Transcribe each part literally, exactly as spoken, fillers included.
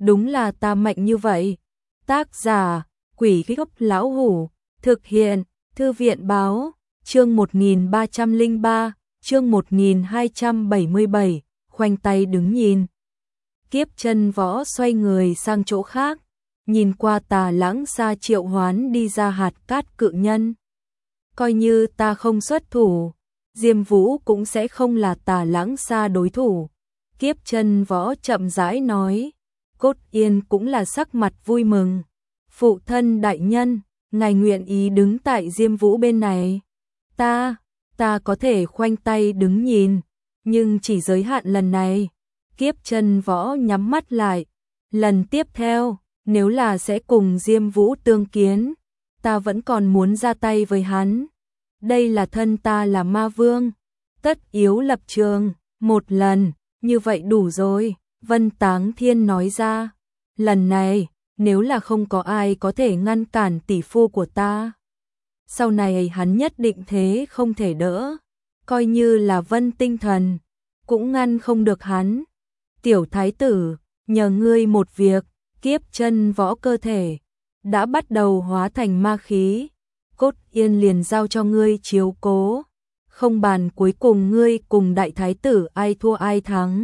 đúng là ta mạnh như vậy. Tác giả, Quỷ Gốc Lão Hủ, thực hiện, Thư viện Báo, chương một nghìn ba trăm lẻ ba, chương một nghìn hai trăm bảy mươi bảy, khoanh tay đứng nhìn. Kiếp Chân Võ xoay người sang chỗ khác, nhìn qua Tà Lãng Sa triệu hoán đi ra hạt cát cự nhân. Coi như ta không xuất thủ, Diêm Vũ cũng sẽ không là Tà Lãng Sa đối thủ. Kiếp Chân Võ chậm rãi nói, Cốt Yên cũng là sắc mặt vui mừng. Phụ thân đại nhân, ngài nguyện ý đứng tại Diêm Vũ bên này. Ta, ta có thể khoanh tay đứng nhìn, nhưng chỉ giới hạn lần này. Kiếp Chân Võ nhắm mắt lại. Lần tiếp theo, nếu là sẽ cùng Diêm Vũ tương kiến, ta vẫn còn muốn ra tay với hắn. Đây là thân ta là ma vương, tất yếu lập trường, một lần, như vậy đủ rồi, Vân Táng Thiên nói ra. Lần này, nếu là không có ai có thể ngăn cản tỷ phu của ta, sau này hắn nhất định thế không thể đỡ, coi như là Vân Tinh Thần, cũng ngăn không được hắn. Tiểu thái tử, nhờ ngươi một việc, Kiếp Chân Võ cơ thể đã bắt đầu hóa thành ma khí, Cốt Yên liền giao cho ngươi chiếu cố, không bàn cuối cùng ngươi cùng đại thái tử ai thua ai thắng.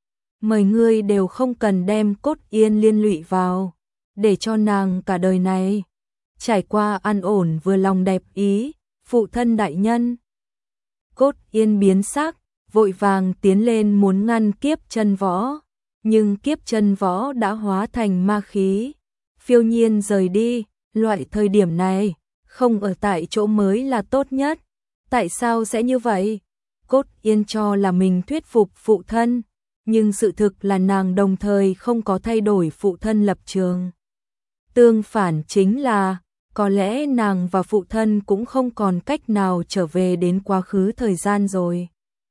Mời ngươi đều không cần đem Cốt Yên liên lụy vào, để cho nàng cả đời này trải qua an ổn vừa lòng đẹp ý. Phụ thân đại nhân. Cốt Yên biến sắc, vội vàng tiến lên muốn ngăn Kiếp Chân Võ, nhưng Kiếp Chân Võ đã hóa thành ma khí, phiêu nhiên rời đi. Loại thời điểm này, không ở tại chỗ mới là tốt nhất. Tại sao sẽ như vậy? Cốt Yên cho là mình thuyết phục phụ thân, nhưng sự thực là nàng đồng thời không có thay đổi phụ thân lập trường. Tương phản chính là, có lẽ nàng và phụ thân cũng không còn cách nào trở về đến quá khứ thời gian rồi.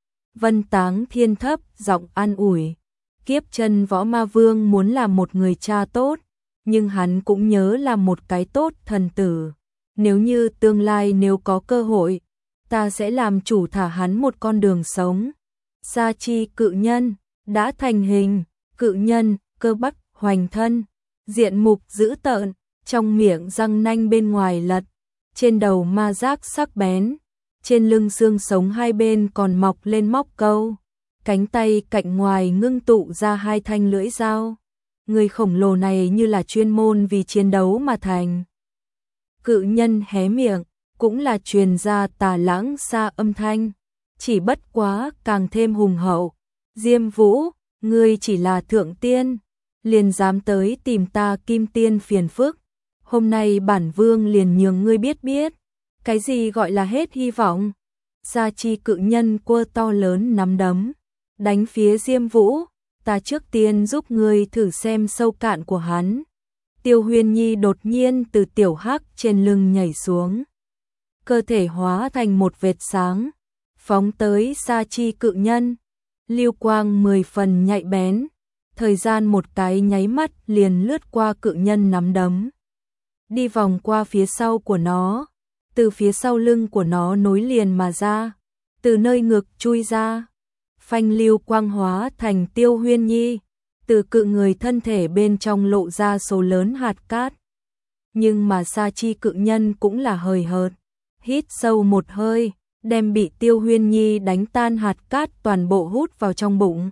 Vân Táng Thiên thấp giọng an ủi, Kiếp Chân Võ ma vương muốn là một người cha tốt, nhưng hắn cũng nhớ là một cái tốt thần tử. Nếu như tương lai nếu có cơ hội, ta sẽ làm chủ thả hắn một con đường sống. Sa chi cự nhân đã thành hình, cự nhân cơ bắp hoành thân, diện mục dữ tợn, trong miệng răng nanh bên ngoài lật, trên đầu ma giác sắc bén, trên lưng xương sống hai bên còn mọc lên móc câu, cánh tay cạnh ngoài ngưng tụ ra hai thanh lưỡi dao. Người khổng lồ này như là chuyên môn vì chiến đấu mà thành. Cự nhân hé miệng, cũng là truyền ra Tà Lãng Sa âm thanh, chỉ bất quá càng thêm hùng hậu. Diêm Vũ, ngươi chỉ là thượng tiên, liền dám tới tìm ta kim tiên phiền phức. Hôm nay bản vương liền nhường ngươi biết biết, cái gì gọi là hết hy vọng. Sa chi cự nhân quơ to lớn nắm đấm, đánh phía Diêm Vũ. Ta trước tiên giúp ngươi thử xem sâu cạn của hắn. Tiêu Huyên Nhi đột nhiên từ tiểu hắc trên lưng nhảy xuống, cơ thể hóa thành một vệt sáng, phóng tới Sa chi cự nhân. Lưu quang mười phần nhạy bén, thời gian một cái nháy mắt liền lướt qua cự nhân nắm đấm, đi vòng qua phía sau của nó, từ phía sau lưng của nó nối liền mà ra, từ nơi ngực chui ra. Phanh lưu quang hóa thành Tiêu Huyên Nhi, từ cự người thân thể bên trong lộ ra số lớn hạt cát. Nhưng mà Sa chi cự nhân cũng là hời hợt, hít sâu một hơi, đem bị Tiêu Huyên Nhi đánh tan hạt cát toàn bộ hút vào trong bụng.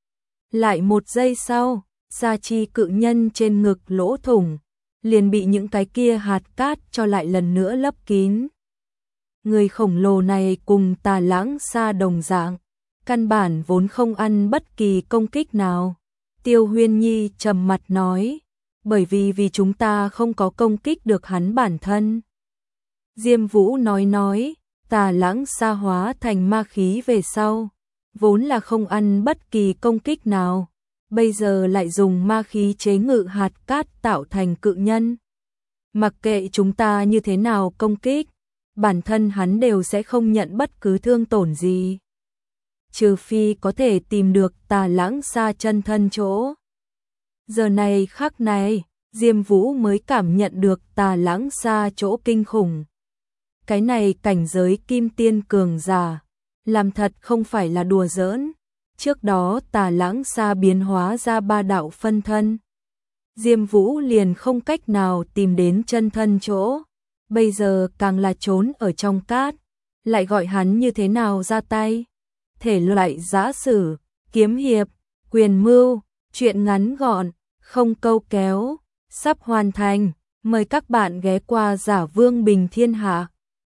Lại một giây sau, Sa chi cự nhân trên ngực lỗ thủng, liền bị những cái kia hạt cát cho lại lần nữa lấp kín. Người khổng lồ này cùng Tà Lãng Sa đồng dạng, căn bản vốn không ăn bất kỳ công kích nào. Tiêu Huyên Nhi trầm mặt nói, bởi vì vì chúng ta không có công kích được hắn bản thân. Diêm Vũ nói nói, Tà Lãng Sa hóa thành ma khí về sau, vốn là không ăn bất kỳ công kích nào, bây giờ lại dùng ma khí chế ngự hạt cát tạo thành cự nhân. Mặc kệ chúng ta như thế nào công kích, bản thân hắn đều sẽ không nhận bất cứ thương tổn gì. Trừ phi có thể tìm được Tà Lãng Sa chân thân chỗ. Giờ này khắc này, Diêm Vũ mới cảm nhận được Tà Lãng Sa chỗ kinh khủng. Cái này cảnh giới kim tiên cường giả, làm thật không phải là đùa giỡn. Trước đó Tà Lãng Sa biến hóa ra ba đạo phân thân, Diêm Vũ liền không cách nào tìm đến chân thân chỗ, bây giờ càng là trốn ở trong cát, lại gọi hắn như thế nào ra tay. Thể loại giã sử, kiếm hiệp, quyền mưu, truyện ngắn gọn, không câu kéo, sắp hoàn thành, mời các bạn ghé qua Giả Vương Bình Thiên Hạ.